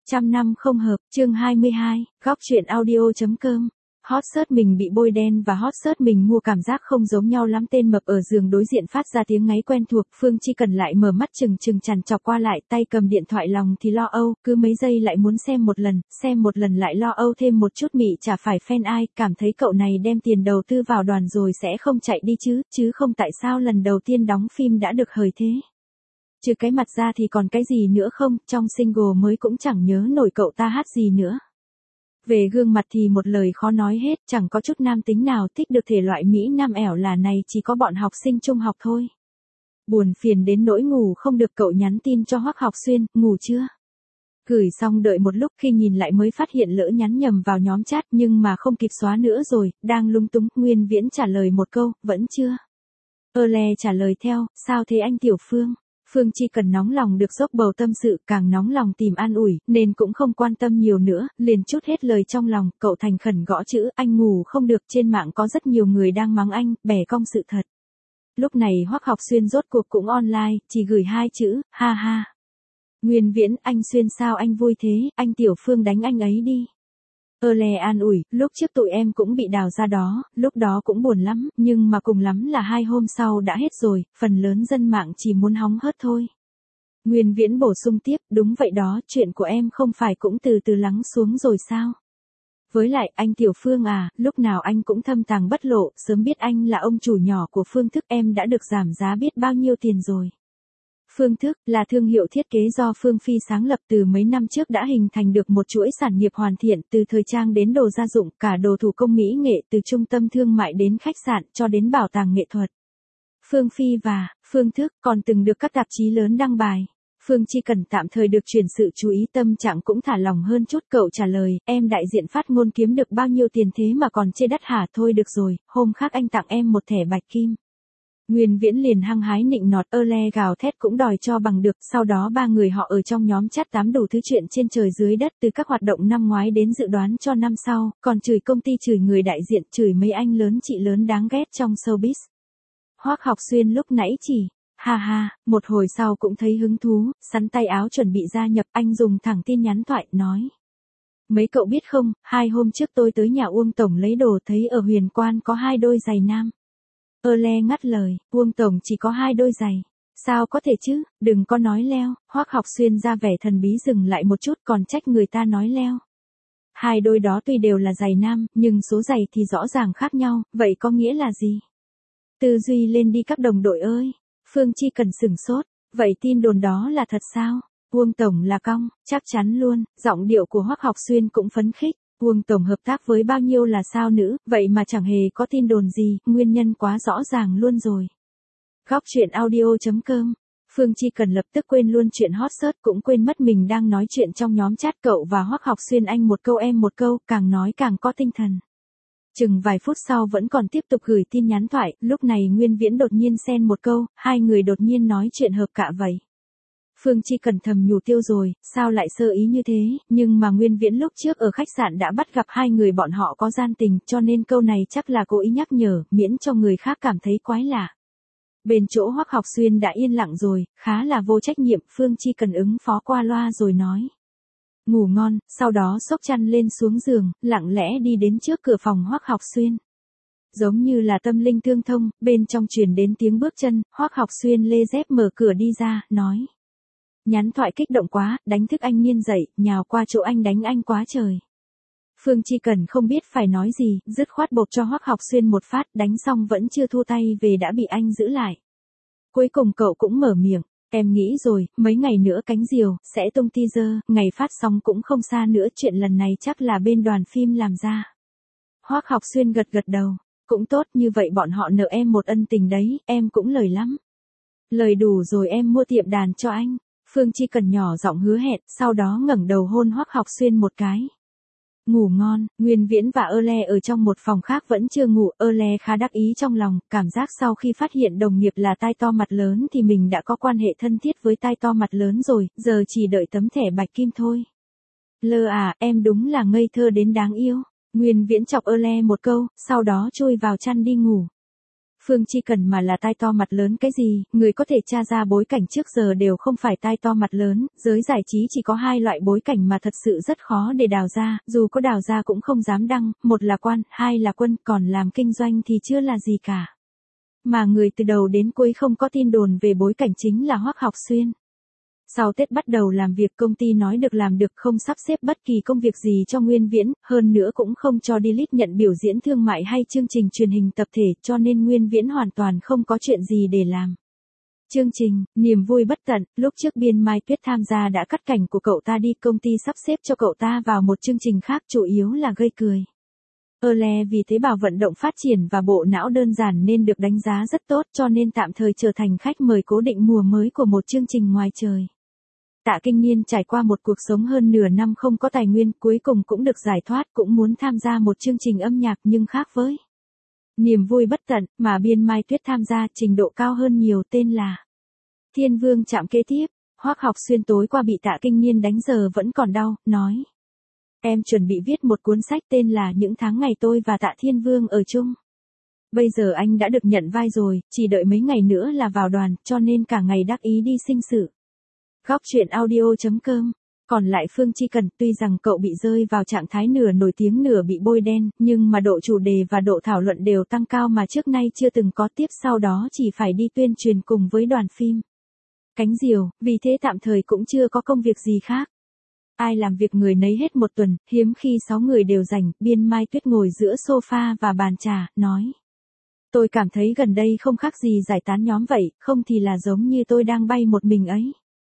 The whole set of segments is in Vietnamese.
Trăm năm không hợp, chương 22, góc truyện audio.com. Hot search mình bị bôi đen và hot search mình mua cảm giác không giống nhau lắm. Tên mập ở giường đối diện phát ra tiếng ngáy quen thuộc. Phương Chi Cần lại mở mắt trừng trằn trọc qua lại, tay cầm điện thoại lòng thì lo âu, cứ mấy giây lại muốn xem một lần lại lo âu thêm một chút. Mị chả phải fan ai, cảm thấy cậu này đem tiền đầu tư vào đoàn rồi sẽ không chạy đi chứ không tại sao lần đầu tiên đóng phim đã được hời thế. Trừ cái mặt ra thì còn cái gì nữa không, trong single mới cũng chẳng nhớ nổi cậu ta hát gì nữa. Về gương mặt thì một lời khó nói hết, chẳng có chút nam tính nào thích được thể loại Mỹ Nam ẻo là này, chỉ có bọn học sinh trung học thôi. Buồn phiền đến nỗi ngủ không được, cậu nhắn tin cho Hoắc Học Xuyên, ngủ chưa? Gửi xong đợi một lúc, khi nhìn lại mới phát hiện lỡ nhắn nhầm vào nhóm chat, nhưng mà không kịp xóa nữa rồi, đang lúng túng. Nguyên Viễn trả lời một câu, vẫn chưa. Le trả lời theo, sao thế anh Tiểu Phương? Phương Chi Cần nóng lòng được dốc bầu tâm sự, càng nóng lòng tìm an ủi, nên cũng không quan tâm nhiều nữa, liền trút hết lời trong lòng. Cậu thành khẩn gõ chữ, anh ngủ không được, trên mạng có rất nhiều người đang mắng anh, bẻ cong sự thật. Lúc này Hoắc Học Xuyên rốt cuộc cũng online, chỉ gửi 2 chữ, ha ha. Nguyên Viễn, anh Xuyên sao anh vui thế, anh Tiểu Phương đánh anh ấy đi. Le an ủi, lúc trước tụi em cũng bị đào ra đó, lúc đó cũng buồn lắm, nhưng mà cùng lắm là 2 hôm sau đã hết rồi, phần lớn dân mạng chỉ muốn hóng hớt thôi. Nguyên Viễn bổ sung tiếp, đúng vậy đó, chuyện của em không phải cũng từ từ lắng xuống rồi sao? Với lại, anh Tiểu Phương à, lúc nào anh cũng thâm tàng bất lộ, sớm biết anh là ông chủ nhỏ của Phương Thức em đã được giảm giá biết bao nhiêu tiền rồi. Phương Thức là thương hiệu thiết kế do Phương Phi sáng lập, từ mấy năm trước đã hình thành được một chuỗi sản nghiệp hoàn thiện, từ thời trang đến đồ gia dụng, cả đồ thủ công mỹ nghệ, từ trung tâm thương mại đến khách sạn cho đến bảo tàng nghệ thuật. Phương Phi và Phương Thức còn từng được các tạp chí lớn đăng bài. Phương Chi Cần tạm thời được chuyển sự chú ý, tâm trạng cũng thả lỏng hơn chút. Cậu trả lời, em đại diện phát ngôn kiếm được bao nhiêu tiền thế mà còn chê đắt hả? Thôi được rồi, hôm khác anh tặng em một thẻ bạch kim. Nguyên Viễn liền hăng hái nịnh nọt, Le gào thét cũng đòi cho bằng được. Sau đó 3 người họ ở trong nhóm chat tám đủ thứ chuyện trên trời dưới đất, từ các hoạt động năm ngoái đến dự đoán cho năm sau, còn chửi công ty, chửi người đại diện, chửi mấy anh lớn chị lớn đáng ghét trong showbiz. Hoắc Học Xuyên lúc nãy chỉ ha ha, một hồi sau cũng thấy hứng thú, sắn tay áo chuẩn bị gia nhập. Anh dùng thẳng tin nhắn thoại, nói. Mấy cậu biết không, 2 hôm trước tôi tới nhà Uông Tổng lấy đồ, thấy ở Huyền Quan có 2 đôi giày nam. Le ngắt lời, Uông Tổng chỉ có 2 đôi giày. Sao có thể chứ, đừng có nói leo. Hoắc Học Xuyên ra vẻ thần bí dừng lại một chút, còn trách người ta nói leo. 2 đôi đó tuy đều là giày nam, nhưng số giày thì rõ ràng khác nhau, vậy có nghĩa là gì? Tư duy lên đi các đồng đội ơi. Phương Chi Cần sửng sốt, vậy tin đồn đó là thật sao? Uông Tổng là cong, chắc chắn luôn. Giọng điệu của Hoắc Học Xuyên cũng phấn khích. Uông Tổng hợp tác với bao nhiêu là sao nữ, vậy mà chẳng hề có tin đồn gì, nguyên nhân quá rõ ràng luôn rồi. Góc truyện audio.com. Phương Chi Cần lập tức quên luôn chuyện hot search, cũng quên mất mình đang nói chuyện trong nhóm chat. Cậu và Hoắc Học Xuyên anh một câu em một câu, càng nói càng có tinh thần. Chừng vài phút sau vẫn còn tiếp tục gửi tin nhắn thoại, lúc này Nguyên Viễn đột nhiên xen một câu, 2 người đột nhiên nói chuyện hợp cạ vậy. Phương Chi Cần thầm nhủ tiêu rồi, sao lại sơ ý như thế, nhưng mà Nguyên Viễn lúc trước ở khách sạn đã bắt gặp 2 người bọn họ có gian tình, cho nên câu này chắc là cố ý nhắc nhở, miễn cho người khác cảm thấy quái lạ. Bên chỗ Hoắc Học Xuyên đã yên lặng rồi, khá là vô trách nhiệm. Phương Chi Cần ứng phó qua loa rồi nói. Ngủ ngon, sau đó xốc chăn lên xuống giường, lặng lẽ đi đến trước cửa phòng Hoắc Học Xuyên. Giống như là tâm linh tương thông, bên trong truyền đến tiếng bước chân, Hoắc Học Xuyên lê dép mở cửa đi ra, nói. Nhắn thoại kích động quá, đánh thức anh Niên dậy, nhào qua chỗ anh đánh anh quá trời. Phương Chi Cần không biết phải nói gì, dứt khoát bộp cho Hoắc Học Xuyên một phát, đánh xong vẫn chưa thu tay về đã bị anh giữ lại. Cuối cùng cậu cũng mở miệng, em nghĩ rồi, mấy ngày nữa cánh diều sẽ tung teaser, ngày phát sóng cũng không xa nữa, chuyện lần này chắc là bên đoàn phim làm ra. Hoắc Học Xuyên gật gật đầu, cũng tốt, như vậy bọn họ nợ em một ân tình đấy, em cũng lời lắm. Lời đủ rồi em mua tiệm đàn cho anh. Phương Chi Cần nhỏ giọng hứa hẹn, sau đó ngẩng đầu hôn Hoắc Học Xuyên một cái. Ngủ ngon. Nguyên Viễn và Le ở trong một phòng khác vẫn chưa ngủ. Le khá đắc ý trong lòng, cảm giác sau khi phát hiện đồng nghiệp là tai to mặt lớn thì mình đã có quan hệ thân thiết với tai to mặt lớn rồi, giờ chỉ đợi tấm thẻ bạch kim thôi. À, em đúng là ngây thơ đến đáng yêu. Nguyên Viễn chọc Le một câu, sau đó chui vào chăn đi ngủ. Phương Chi Cần mà là tai to mặt lớn cái gì, người có thể tra ra bối cảnh trước giờ đều không phải tai to mặt lớn, giới giải trí chỉ có hai loại bối cảnh mà thật sự rất khó để đào ra, dù có đào ra cũng không dám đăng, một là quan, hai là quân, còn làm kinh doanh thì chưa là gì cả. Mà người từ đầu đến cuối không có tin đồn về bối cảnh chính là Hoắc Học Xuyên. Sau Tết bắt đầu làm việc công ty nói được làm được không sắp xếp bất kỳ công việc gì cho Nguyên Viễn, hơn nữa cũng không cho delete nhận biểu diễn thương mại hay chương trình truyền hình tập thể cho nên Nguyên Viễn hoàn toàn không có chuyện gì để làm. Chương trình, niềm vui bất tận, lúc trước Biên Mai Tuyết tham gia đã cắt cảnh của cậu ta đi, công ty sắp xếp cho cậu ta vào một chương trình khác chủ yếu là gây cười. Le vì tế bào vận động phát triển và bộ não đơn giản nên được đánh giá rất tốt cho nên tạm thời trở thành khách mời cố định mùa mới của một chương trình ngoài trời. Tạ Kinh Niên trải qua một cuộc sống hơn nửa năm không có tài nguyên, cuối cùng cũng được giải thoát, cũng muốn tham gia một chương trình âm nhạc nhưng khác với niềm vui bất tận mà Biên Mai Tuyết tham gia, trình độ cao hơn nhiều, tên là Thiên Vương Trạm Kế Tiếp. Hoắc Học Xuyên tối qua bị Tạ Kinh Niên đánh giờ vẫn còn đau, nói: Em chuẩn bị viết một cuốn sách tên là Những tháng ngày tôi và Tạ Thiên Vương ở chung. Bây giờ anh đã được nhận vai rồi, chỉ đợi mấy ngày nữa là vào đoàn, cho nên cả ngày đắc ý đi sinh sự. Góc truyện audio.com. Còn lại Phương Chi Cần, tuy rằng cậu bị rơi vào trạng thái nửa nổi tiếng nửa bị bôi đen, nhưng mà độ chủ đề và độ thảo luận đều tăng cao mà trước nay chưa từng có, tiếp sau đó chỉ phải đi tuyên truyền cùng với đoàn phim Cánh Diều, vì thế tạm thời cũng chưa có công việc gì khác. Ai làm việc người nấy hết một tuần, hiếm khi 6 người đều rảnh. Biên Mai Tuyết ngồi giữa sofa và bàn trà, nói: Tôi cảm thấy gần đây không khác gì giải tán nhóm vậy, không thì là giống như tôi đang bay một mình ấy.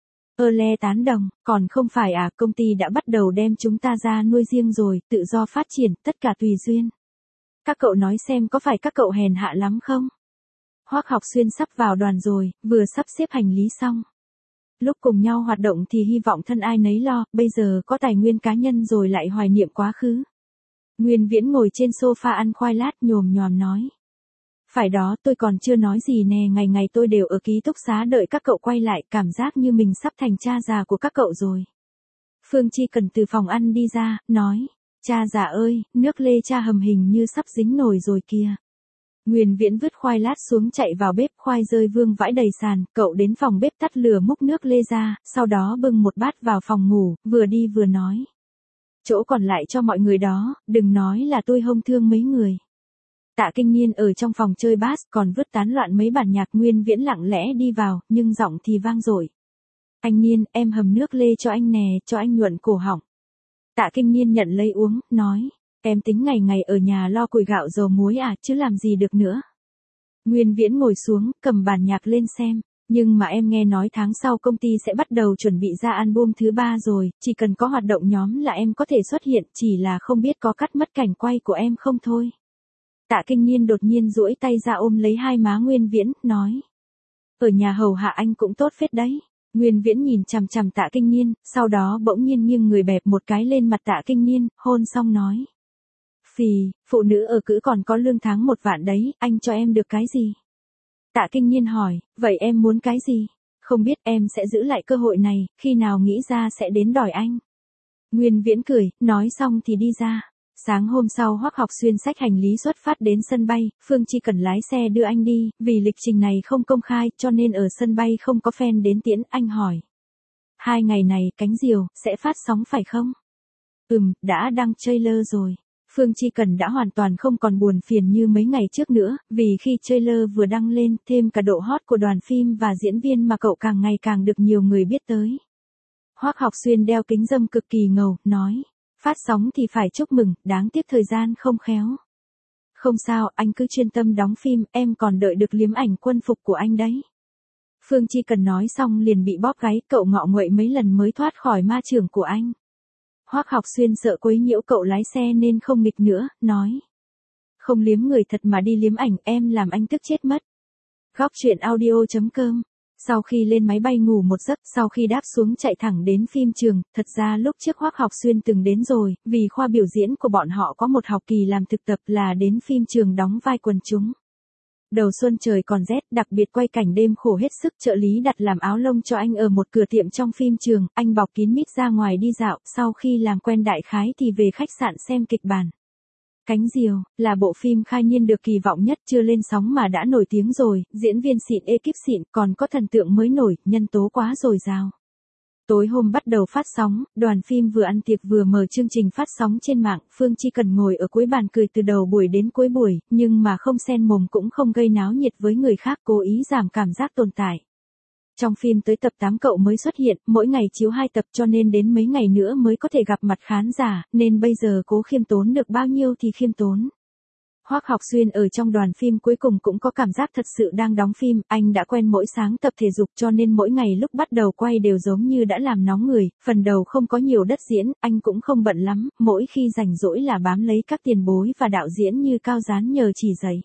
Le tán đồng, còn không phải à, công ty đã bắt đầu đem chúng ta ra nuôi riêng rồi, tự do phát triển, tất cả tùy duyên. Các cậu nói xem có phải các cậu hèn hạ lắm không? Hoắc Học Xuyên sắp vào đoàn rồi, vừa sắp xếp hành lý xong. Lúc cùng nhau hoạt động thì hy vọng thân ai nấy lo, bây giờ có tài nguyên cá nhân rồi lại hoài niệm quá khứ. Nguyên Viễn ngồi trên sofa ăn khoai lát nhồm nhòm nói: Phải đó, tôi còn chưa nói gì nè, ngày ngày tôi đều ở ký túc xá đợi các cậu quay lại, cảm giác như mình sắp thành cha già của các cậu rồi. Phương Chi Cần từ phòng ăn đi ra, nói: Cha già ơi, nước lê cha hầm hình như sắp dính nồi rồi kìa. Nguyên Viễn vứt khoai lát xuống chạy vào bếp, khoai rơi vương vãi đầy sàn, cậu đến phòng bếp tắt lửa múc nước lê ra, sau đó bưng một bát vào phòng ngủ, vừa đi vừa nói: Chỗ còn lại cho mọi người đó, đừng nói là tôi hông thương mấy người. Tạ Kinh Niên ở trong phòng chơi bass còn vứt tán loạn mấy bản nhạc. Nguyên Viễn lặng lẽ đi vào, nhưng giọng thì vang dội: Anh Niên, em hầm nước lê cho anh nè, cho anh nhuận cổ họng. Tạ Kinh Niên nhận lấy uống, nói: Em tính ngày ngày ở nhà lo củi gạo dầu muối à, chứ làm gì được nữa. Nguyên Viễn ngồi xuống, cầm bản nhạc lên xem. Nhưng mà em nghe nói tháng sau công ty sẽ bắt đầu chuẩn bị ra album thứ 3 rồi, chỉ cần có hoạt động nhóm là em có thể xuất hiện, chỉ là không biết có cắt mất cảnh quay của em không thôi. Tạ Kinh Niên đột nhiên duỗi tay ra ôm lấy hai má Nguyên Viễn, nói: Ở nhà hầu hạ anh cũng tốt phết đấy. Nguyên Viễn nhìn chằm chằm Tạ Kinh Niên, sau đó bỗng nhiên nghiêng người bẹp một cái lên mặt Tạ Kinh Niên, hôn xong nói: Phì, phụ nữ ở cữ còn có lương tháng 1 vạn đấy, anh cho em được cái gì? Tạ Kinh Niên hỏi: Vậy em muốn cái gì? Không biết, em sẽ giữ lại cơ hội này, khi nào nghĩ ra sẽ đến đòi anh. Nguyên Viễn cười, nói xong thì đi ra. Sáng hôm sau Hoắc Học Xuyên xách hành lý xuất phát đến sân bay, Phương Chi Cần lái xe đưa anh đi, vì lịch trình này không công khai cho nên ở sân bay không có fan đến tiễn. Anh hỏi: 2 ngày này Cánh Diều sẽ phát sóng phải không? Đã đăng trailer rồi. Phương Chi Cần đã hoàn toàn không còn buồn phiền như mấy ngày trước nữa, vì khi trailer vừa đăng lên, thêm cả độ hot của đoàn phim và diễn viên mà cậu càng ngày càng được nhiều người biết tới. Hoắc Học Xuyên đeo kính râm cực kỳ ngầu, nói: Phát sóng thì phải chúc mừng, đáng tiếc thời gian không khéo. Không sao, anh cứ chuyên tâm đóng phim, em còn đợi được liếm ảnh quân phục của anh đấy. Phương Chi Cần nói xong liền bị bóp gáy, cậu ngọ nguậy mấy lần mới thoát khỏi ma chưởng của anh. Hoắc Học Xuyên sợ quấy nhiễu cậu lái xe nên không nghịch nữa, nói: Không liếm người thật mà đi liếm ảnh, em làm anh tức chết mất. Góc truyện audio.com. Sau khi lên máy bay ngủ một giấc, sau khi đáp xuống chạy thẳng đến phim trường, thật ra lúc trước Hoắc Học Xuyên từng đến rồi, vì khoa biểu diễn của bọn họ có một học kỳ làm thực tập là đến phim trường đóng vai quần chúng. Đầu xuân trời còn rét, đặc biệt quay cảnh đêm khổ hết sức, trợ lý đặt làm áo lông cho anh ở một cửa tiệm trong phim trường, anh bọc kín mít ra ngoài đi dạo, sau khi làm quen đại khái thì về khách sạn xem kịch bản. Cánh diều, là bộ phim khai niên được kỳ vọng nhất, chưa lên sóng mà đã nổi tiếng rồi, diễn viên xịn, ekip xịn, còn có thần tượng mới nổi, nhân tố quá dồi dào. Tối hôm bắt đầu phát sóng, đoàn phim vừa ăn tiệc vừa mở chương trình phát sóng trên mạng, Phương Chi Cần ngồi ở cuối bàn cười từ đầu buổi đến cuối buổi, nhưng mà không xen mồm cũng không gây náo nhiệt với người khác, cố ý giảm cảm giác tồn tại. Trong phim tới tập 8 cậu mới xuất hiện, mỗi ngày chiếu 2 tập cho nên đến mấy ngày nữa mới có thể gặp mặt khán giả, nên bây giờ cố khiêm tốn được bao nhiêu thì khiêm tốn. Hoắc Học Xuyên ở trong đoàn phim cuối cùng cũng có cảm giác thật sự đang đóng phim, anh đã quen mỗi sáng tập thể dục cho nên mỗi ngày lúc bắt đầu quay đều giống như đã làm nóng người, phần đầu không có nhiều đất diễn, anh cũng không bận lắm, mỗi khi rảnh rỗi là bám lấy các tiền bối và đạo diễn như Cao Gián nhờ chỉ dạy.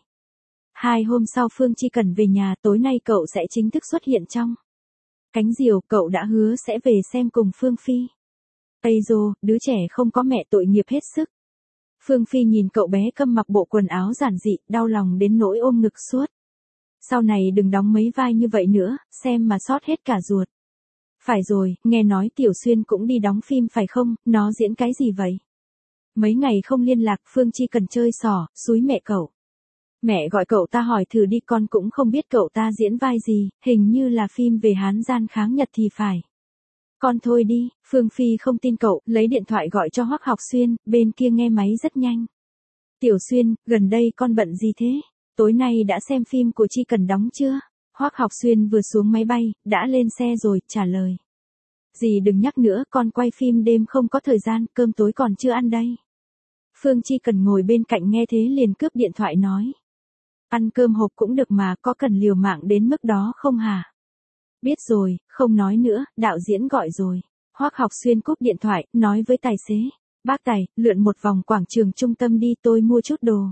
2 hôm sau Phương Chi Cần về nhà, tối nay cậu sẽ chính thức xuất hiện trong Cánh Diều, cậu đã hứa sẽ về xem cùng Phương Phi. Ây dô, đứa trẻ không có mẹ tội nghiệp hết sức. Phương Phi nhìn cậu bé Câm mặc bộ quần áo giản dị, đau lòng đến nỗi ôm ngực suốt. Sau này đừng đóng mấy vai như vậy nữa, xem mà xót hết cả ruột. Phải rồi, nghe nói Tiểu Xuyên cũng đi đóng phim phải không, nó diễn cái gì vậy? Mấy ngày không liên lạc, Phương Chi Cần chơi xỏ, xúi mẹ cậu. Mẹ gọi cậu ta hỏi thử đi, con cũng không biết cậu ta diễn vai gì, hình như là phim về Hán gian kháng Nhật thì phải. Con thôi đi, Phương Phi không tin cậu, lấy điện thoại gọi cho Hoắc Học Xuyên, bên kia nghe máy rất nhanh. Tiểu Xuyên, gần đây con bận gì thế? Tối nay đã xem phim của Chi Cần đóng chưa? Hoắc Học Xuyên vừa xuống máy bay, đã lên xe rồi, trả lời. Dì đừng nhắc nữa, con quay phim đêm không có thời gian, cơm tối còn chưa ăn đây. Phương Chi Cần ngồi bên cạnh nghe thế liền cướp điện thoại nói. Ăn cơm hộp cũng được mà, có cần liều mạng đến mức đó không hả? Biết rồi, không nói nữa, đạo diễn gọi rồi. Hoắc Học Xuyên cúp điện thoại, nói với tài xế. Bác Tài, lượn một vòng quảng trường trung tâm đi, tôi mua chút đồ.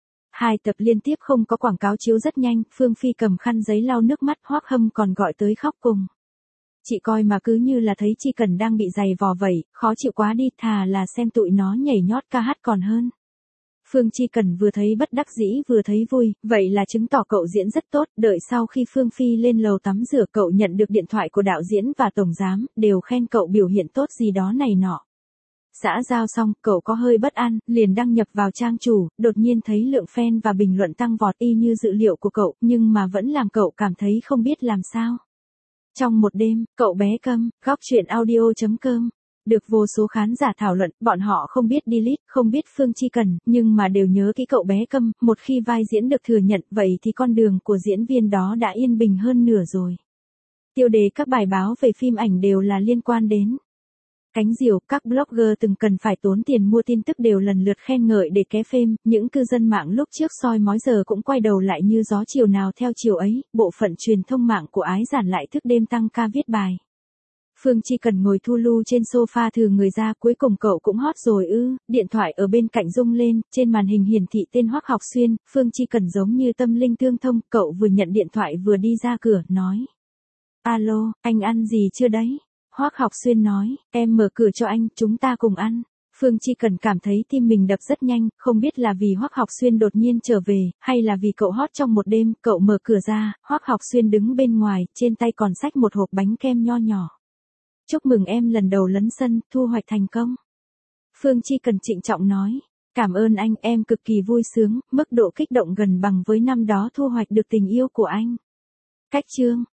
2 tập liên tiếp không có quảng cáo chiếu rất nhanh, Phương Phi cầm khăn giấy lau nước mắt, Hoắc Hâm còn gọi tới khóc cùng. Chị coi mà cứ như là thấy Chi Cần đang bị giày vò vậy, khó chịu quá đi, thà là xem tụi nó nhảy nhót ca hát còn hơn. Phương Chi Cần vừa thấy bất đắc dĩ vừa thấy vui, vậy là chứng tỏ cậu diễn rất tốt, đợi sau khi Phương Phi lên lầu tắm rửa cậu nhận được điện thoại của đạo diễn và tổng giám, đều khen cậu biểu hiện tốt gì đó này nọ. Xã giao xong, cậu có hơi bất an, liền đăng nhập vào trang chủ, đột nhiên thấy lượng fan và bình luận tăng vọt y như dự liệu của cậu, nhưng mà vẫn làm cậu cảm thấy không biết làm sao. Trong một đêm, cậu bé Câm, góc chuyện audio.com. Được vô số khán giả thảo luận, bọn họ không biết Delete, không biết Phương Chi Cần, nhưng mà đều nhớ kỹ cậu bé Câm, một khi vai diễn được thừa nhận, vậy thì con đường của diễn viên đó đã yên bình hơn nửa rồi. Tiêu đề các bài báo về phim ảnh đều là liên quan đến Cánh Diều, các blogger từng cần phải tốn tiền mua tin tức đều lần lượt khen ngợi để ké phêm, những cư dân mạng lúc trước soi mói giờ cũng quay đầu lại như gió chiều nào theo chiều ấy, bộ phận truyền thông mạng của Ái Giản lại thức đêm tăng ca viết bài. Phương Chi Cần ngồi thu lu trên sofa thừ người ra, cuối cùng cậu cũng hot rồi ư, điện thoại ở bên cạnh rung lên, trên màn hình hiển thị tên Hoắc Học Xuyên, Phương Chi Cần giống như tâm linh tương thông, cậu vừa nhận điện thoại vừa đi ra cửa, nói. Alo, anh ăn gì chưa đấy? Hoắc Học Xuyên nói, em mở cửa cho anh, chúng ta cùng ăn. Phương Chi Cần cảm thấy tim mình đập rất nhanh, không biết là vì Hoắc Học Xuyên đột nhiên trở về, hay là vì cậu hot trong một đêm, cậu mở cửa ra, Hoắc Học Xuyên đứng bên ngoài, trên tay còn xách một hộp bánh kem nho nhỏ. Chúc mừng em lần đầu lấn sân, thu hoạch thành công. Phương Chi Cần trịnh trọng nói, cảm ơn anh, em cực kỳ vui sướng, mức độ kích động gần bằng với năm đó thu hoạch được tình yêu của anh. Cách chương.